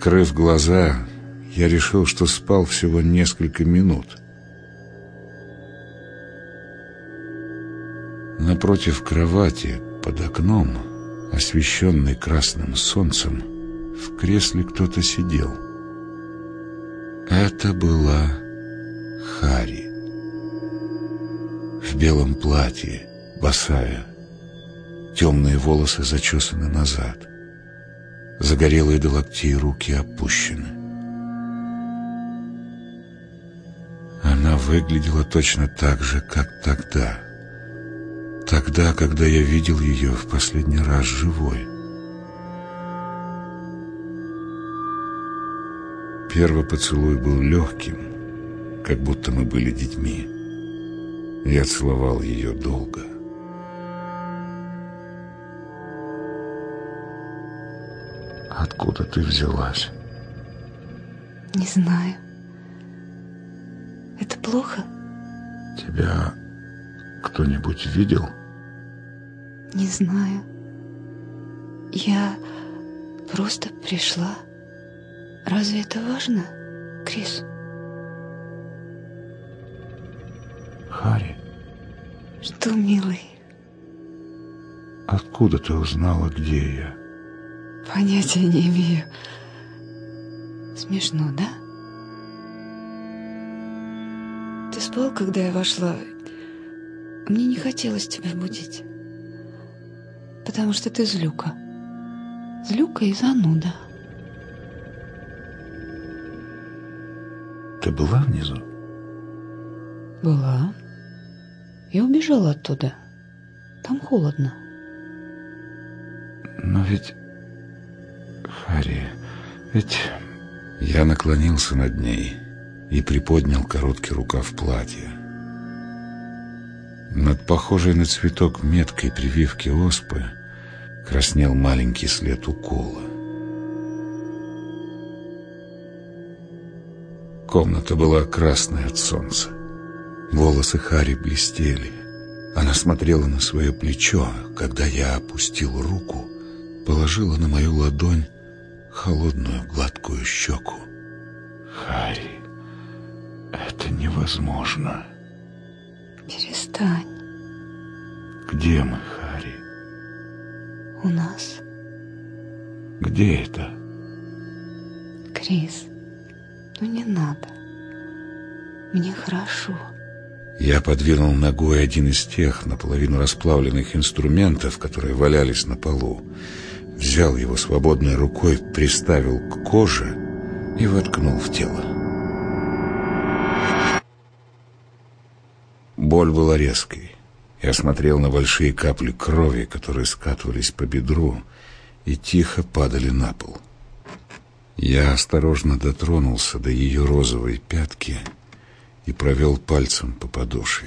Открыв глаза, я решил, что спал всего несколько минут. Напротив кровати, под окном, освещенный красным солнцем, в кресле кто-то сидел. Это была Хари. В белом платье, босая, темные волосы зачесаны назад, загорелые до локтей руки опущены. Она выглядела точно так же, как тогда, когда я видел ее в последний раз живой. Первый поцелуй был легким, как будто мы были детьми. Я целовал ее долго. Откуда ты взялась? Не знаю. Это плохо? Тебя кто-нибудь видел? Не знаю. Я просто пришла. Разве это важно, Крис? Хари. Что, милый? Откуда ты узнала, где я? Понятия не имею. Смешно, да? Ты спал, когда я вошла? Мне не хотелось тебя будить. Потому что ты злюка. Злюка и зануда. Ты была внизу? Была. Я убежала оттуда. Там холодно. Но ведь... Хари, ведь... Я наклонился над ней и приподнял короткий рукав платья. Над похожей на цветок меткой прививки оспы краснел маленький след укола. Комната была красной от солнца. Волосы Хари блестели. Она смотрела на свое плечо, когда я опустил руку, положила на мою ладонь холодную гладкую щеку. Хари, это невозможно. Перестань. Где мы, Хари? У нас. Где это? Крис, ну не надо. Мне хорошо. Я подвинул ногой один из тех наполовину расплавленных инструментов, которые валялись на полу. Взял его свободной рукой, приставил к коже и воткнул в тело. Боль была резкой. Я смотрел на большие капли крови, которые скатывались по бедру и тихо падали на пол. Я осторожно дотронулся до ее розовой пятки и провел пальцем по подошве.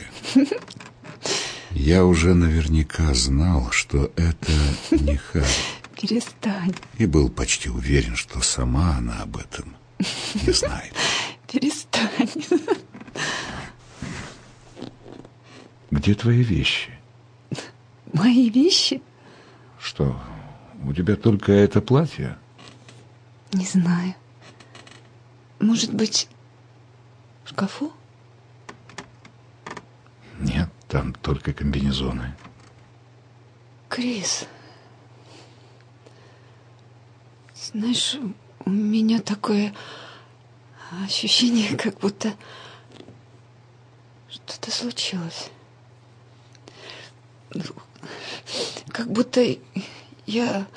Я уже наверняка знал, что это не Хари. Перестань. И был почти уверен, что сама она об этом не знает. Перестань. Где твои вещи? Мои вещи? Что, у тебя только это платье? Не знаю. Может быть, в шкафу? Нет, там только комбинезоны. Крис, знаешь, у меня такое ощущение, как будто что-то случилось. Как будто я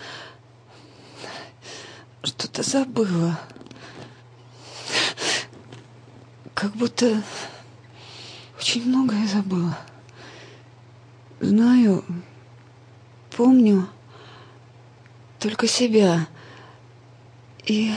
что-то забыла. Как будто очень многое забыла. Знаю, помню только себя. И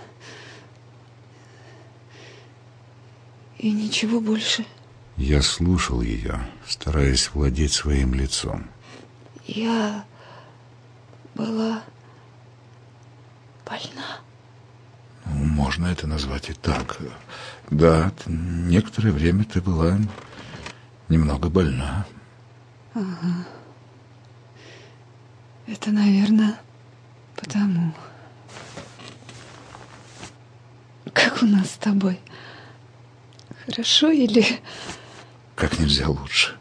ничего больше. Я слушал ее, стараясь владеть своим лицом. Я была больна. Ну, можно это назвать и так. Да, некоторое время ты была немного больна. Ага. Это, наверное, потому. у нас с тобой? Хорошо или... Как нельзя лучше.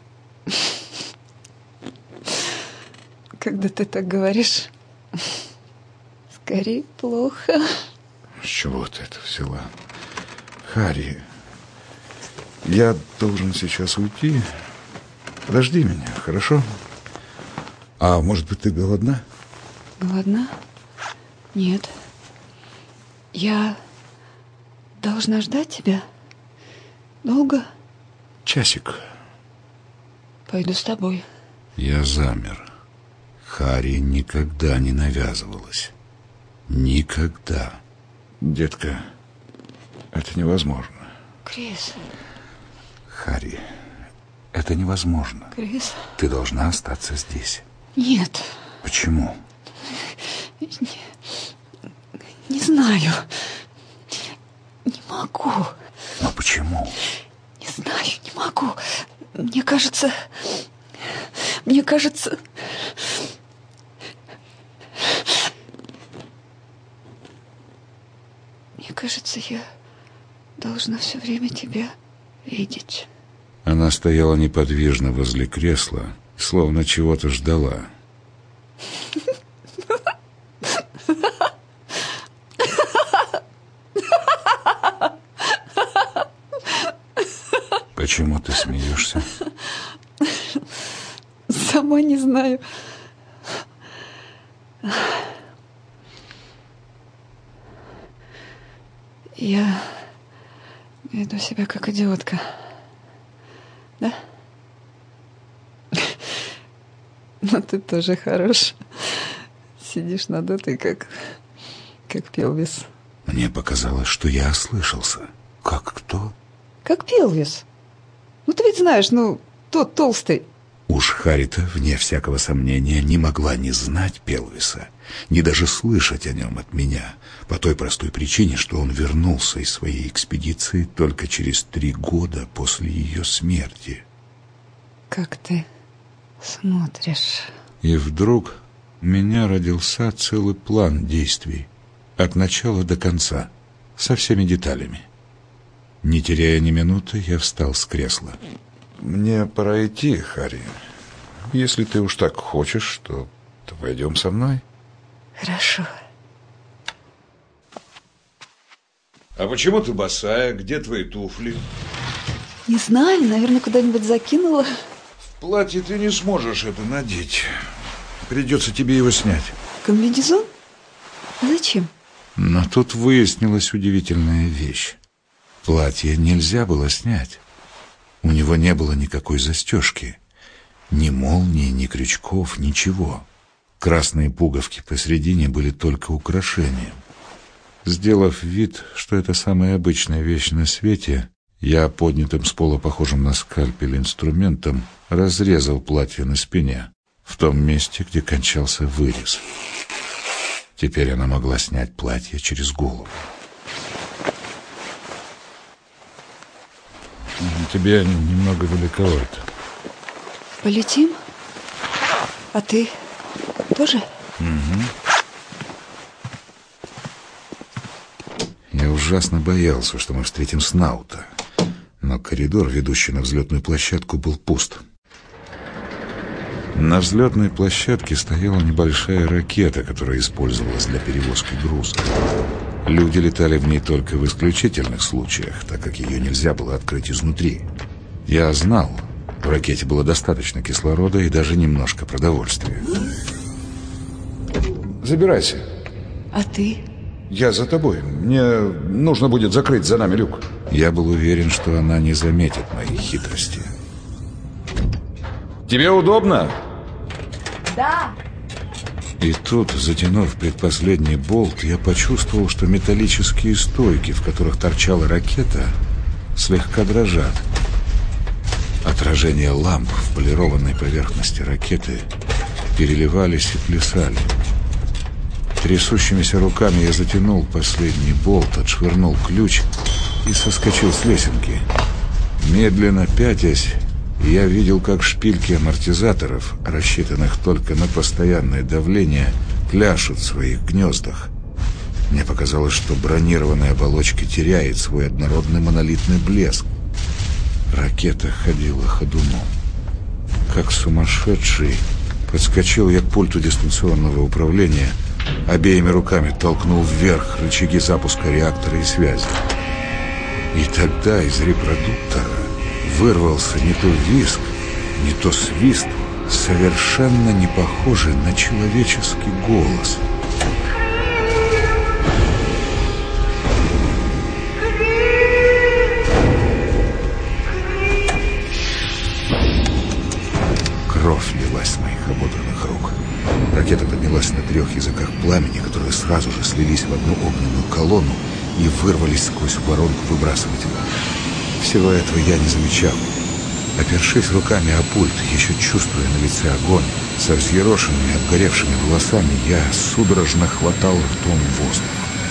Когда ты так говоришь, скорее плохо. С чего ты это взяла? Харри, я должен сейчас уйти. Подожди меня, хорошо? А может быть, ты голодна? Голодна? Нет. Я должна ждать тебя? Долго? Часик. Пойду с тобой. Я замер. Харри никогда не навязывалась. Никогда. Детка, это невозможно. Крис. Харри, это невозможно. Крис. Ты должна остаться здесь. Нет. Почему? Не знаю. Не могу. Но почему? Не знаю, не могу. Мне кажется... Мне кажется, я должна все время тебя видеть. Она стояла неподвижно возле кресла, словно чего-то ждала. Почему ты смеешься? Сама не знаю. Я веду себя как идиотка. Да? Но ты тоже хорош. Сидишь надутый, как Пелвис. Мне показалось, что я ослышался. Как кто? Как Пелвис. Ну, ты ведь знаешь, тот толстый. Уж Харри-то, вне всякого сомнения, не могла не знать Пелвиса, ни даже слышать о нем от меня, по той простой причине, что он вернулся из своей экспедиции только через 3 года после ее смерти. Как ты смотришь. И вдруг у меня родился целый план действий, от начала до конца, со всеми деталями. Не теряя ни минуты, я встал с кресла. Мне пора идти, Харри. Если ты уж так хочешь, то пойдем со мной. Хорошо. А почему ты босая? Где твои туфли? Не знаю, наверное, куда-нибудь закинула. В платье ты не сможешь это надеть. Придется тебе его снять. Комбинезон? А зачем? Но тут выяснилась удивительная вещь. Платье нельзя было снять. У него не было никакой застежки. Ни молнии, ни крючков, ничего. Красные пуговки посередине были только украшением. Сделав вид, что это самая обычная вещь на свете, я поднятым с пола, похожим на скальпель инструментом, разрезал платье на спине, в том месте, где кончался вырез. Теперь она могла снять платье через голову. Тебе немного великовато. Полетим? А ты тоже? Угу. Я ужасно боялся, что мы встретим Снаута. Но коридор, ведущий на взлетную площадку, был пуст. На взлетной площадке стояла небольшая ракета, которая использовалась для перевозки груза. Люди летали в ней только в исключительных случаях, так как ее нельзя было открыть изнутри. Я знал, в ракете было достаточно кислорода и даже немножко продовольствия. Забирайся. А ты? Я за тобой. Мне нужно будет закрыть за нами люк. Я был уверен, что она не заметит моей хитрости. Тебе удобно? Да. И тут, затянув предпоследний болт, я почувствовал, что металлические стойки, в которых торчала ракета, слегка дрожат. Отражения ламп в полированной поверхности ракеты переливались и плясали. Трясущимися руками я затянул последний болт, отшвырнул ключ и соскочил с лесенки. Медленно пятясь, я видел, как шпильки амортизаторов, рассчитанных только на постоянное давление, пляшут в своих гнездах. Мне показалось, что бронированная оболочка теряет свой однородный монолитный блеск. Ракета ходила ходуном. Как сумасшедший, подскочил я к пульту дистанционного управления, обеими руками толкнул вверх рычаги запуска реактора и связи. И тогда из репродуктора вырвался не то визг, не то свист, совершенно не похожий на человеческий голос. Кровь лилась с моих ободранных рук. Ракета поднялась на 3 языках пламени, которые сразу же слились в одну огненную колонну и вырвались сквозь воронку выбрасывателя. Всего этого я не замечал. Опершись руками о пульт, еще чувствуя на лице огонь, со взъерошенными, обгоревшими волосами, я судорожно хватал ртом воздух.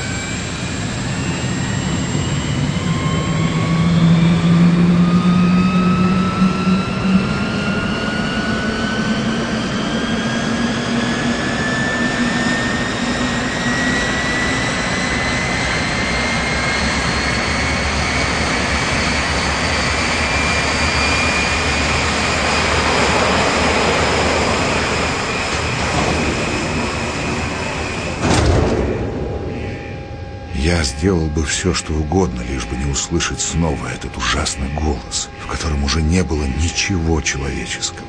Я сделал бы все, что угодно, лишь бы не услышать снова этот ужасный голос, в котором уже не было ничего человеческого.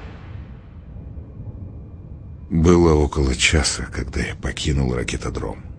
Было около часа, когда я покинул ракетодром.